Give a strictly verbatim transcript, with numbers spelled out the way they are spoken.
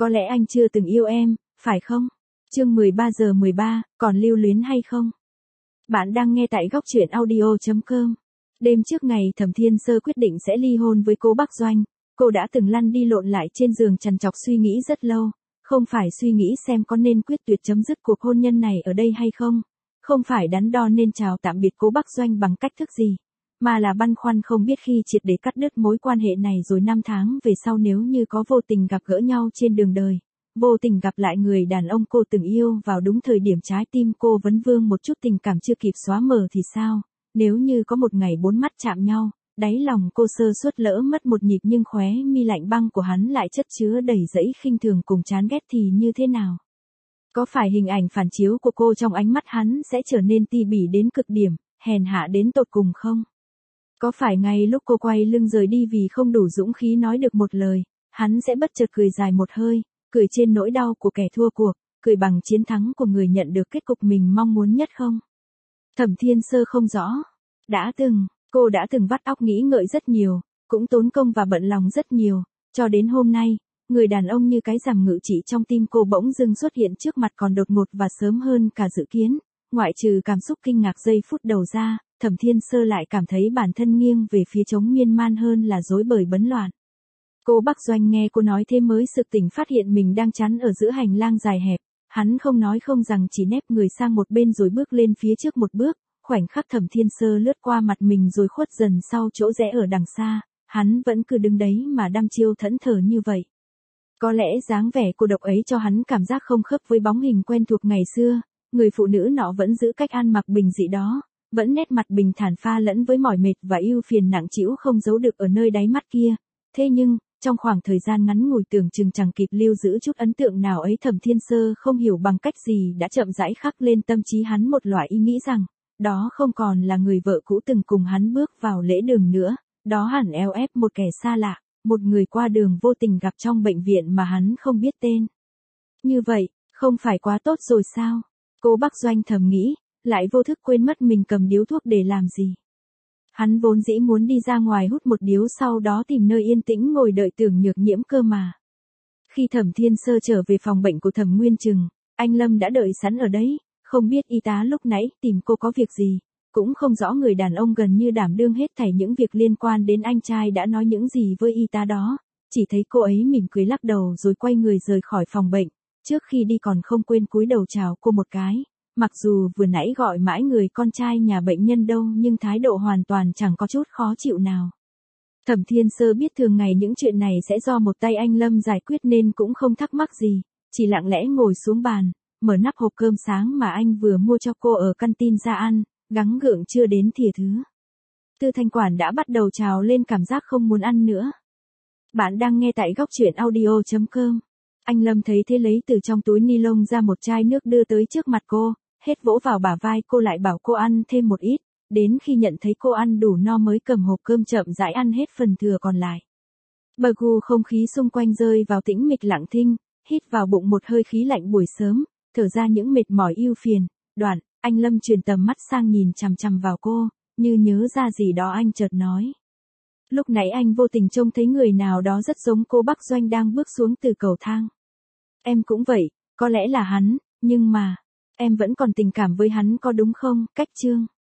Có lẽ anh chưa từng yêu em, phải không? Chương mười ba giờ mười ba, còn lưu luyến hay không? Bạn đang nghe tại góc truyện audio chấm com. Đêm trước ngày Thẩm Thiên Sơ quyết định sẽ ly hôn với cô Bắc Doanh, cô đã từng lăn đi lộn lại trên giường trằn trọc suy nghĩ rất lâu, không phải suy nghĩ xem có nên quyết tuyệt chấm dứt cuộc hôn nhân này ở đây hay không, không phải đắn đo nên chào tạm biệt cô Bắc Doanh bằng cách thức gì, mà là băn khoăn không biết khi triệt để cắt đứt mối quan hệ này rồi năm tháng về sau nếu như có vô tình gặp gỡ nhau trên đường đời, vô tình gặp lại người đàn ông cô từng yêu vào đúng thời điểm trái tim cô vấn vương một chút tình cảm chưa kịp xóa mờ thì sao, nếu như có một ngày bốn mắt chạm nhau, đáy lòng cô sơ suất lỡ mất một nhịp nhưng khóe mi lạnh băng của hắn lại chất chứa đầy dẫy khinh thường cùng chán ghét thì như thế nào? Có phải hình ảnh phản chiếu của cô trong ánh mắt hắn sẽ trở nên ti bỉ đến cực điểm, hèn hạ đến tột cùng không? Có phải ngay lúc cô quay lưng rời đi vì không đủ dũng khí nói được một lời, hắn sẽ bất chợt cười dài một hơi, cười trên nỗi đau của kẻ thua cuộc, cười bằng chiến thắng của người nhận được kết cục mình mong muốn nhất không? Thẩm Thiên Sơ không rõ. Đã từng, cô đã từng vắt óc nghĩ ngợi rất nhiều, cũng tốn công và bận lòng rất nhiều, cho đến hôm nay, người đàn ông như cái rằm ngự trị trong tim cô bỗng dưng xuất hiện trước mặt còn đột ngột và sớm hơn cả dự kiến, ngoại trừ cảm xúc kinh ngạc giây phút đầu ra, Thẩm Thiên Sơ lại cảm thấy bản thân nghiêng về phía trống miên man hơn là rối bời bấn loạn. Cô Bắc Doanh nghe cô nói thế mới sực tỉnh phát hiện mình đang chắn ở giữa hành lang dài hẹp, hắn không nói không rằng chỉ nép người sang một bên rồi bước lên phía trước một bước, khoảnh khắc Thẩm Thiên Sơ lướt qua mặt mình rồi khuất dần sau chỗ rẽ ở đằng xa, hắn vẫn cứ đứng đấy mà đăm chiêu thẫn thờ như vậy. Có lẽ dáng vẻ cô độc ấy cho hắn cảm giác không khớp với bóng hình quen thuộc ngày xưa, người phụ nữ nọ vẫn giữ cách ăn mặc bình dị đó, vẫn nét mặt bình thản pha lẫn với mỏi mệt và ưu phiền nặng trĩu không giấu được ở nơi đáy mắt kia. Thế nhưng, trong khoảng thời gian ngắn ngủi tưởng chừng chẳng kịp lưu giữ chút ấn tượng nào ấy Thẩm Thiên Sơ không hiểu bằng cách gì đã chậm rãi khắc lên tâm trí hắn một loại ý nghĩ rằng, đó không còn là người vợ cũ từng cùng hắn bước vào lễ đường nữa, đó hẳn eo ép một kẻ xa lạ, một người qua đường vô tình gặp trong bệnh viện mà hắn không biết tên. Như vậy, không phải quá tốt rồi sao? Cô Bắc Doanh thầm nghĩ, lại vô thức quên mất mình cầm điếu thuốc để làm gì. Hắn vốn dĩ muốn đi ra ngoài hút một điếu sau đó tìm nơi yên tĩnh ngồi đợi Tưởng Nhược Nhiễm cơ mà. Khi Thẩm Thiên Sơ trở về phòng bệnh của Thẩm Nguyên Trừng, anh Lâm đã đợi sẵn ở đấy, không biết y tá lúc nãy tìm cô có việc gì, cũng không rõ người đàn ông gần như đảm đương hết thảy những việc liên quan đến anh trai đã nói những gì với y tá đó, chỉ thấy cô ấy mỉm cười lắc đầu rồi quay người rời khỏi phòng bệnh, trước khi đi còn không quên cúi đầu chào cô một cái. Mặc dù vừa nãy gọi mãi người con trai nhà bệnh nhân đâu nhưng thái độ hoàn toàn chẳng có chút khó chịu nào. Thẩm Thiên Sơ biết thường ngày những chuyện này sẽ do một tay anh Lâm giải quyết nên cũng không thắc mắc gì, chỉ lặng lẽ ngồi xuống bàn, mở nắp hộp cơm sáng mà anh vừa mua cho cô ở canteen ra ăn, gắng gượng chưa đến thìa thứ. Tư thanh quản đã bắt đầu trào lên cảm giác không muốn ăn nữa. Bạn đang nghe tại góc truyện audio chấm com. Anh Lâm thấy thế lấy từ trong túi ni lông ra một chai nước đưa tới trước mặt cô, hết vỗ vào bả vai cô lại bảo cô ăn thêm một ít, đến khi nhận thấy cô ăn đủ no mới cầm hộp cơm chậm rãi ăn hết phần thừa còn lại. Bờ gu không khí xung quanh rơi vào tĩnh mịch lặng thinh, hít vào bụng một hơi khí lạnh buổi sớm, thở ra những mệt mỏi ưu phiền, đoạn, anh Lâm truyền tầm mắt sang nhìn chằm chằm vào cô, như nhớ ra gì đó anh chợt nói. Lúc nãy anh vô tình trông thấy người nào đó rất giống cô Bắc Doanh đang bước xuống từ cầu thang. Em cũng vậy, có lẽ là hắn, nhưng mà, em vẫn còn tình cảm với hắn có đúng không? Cách chương.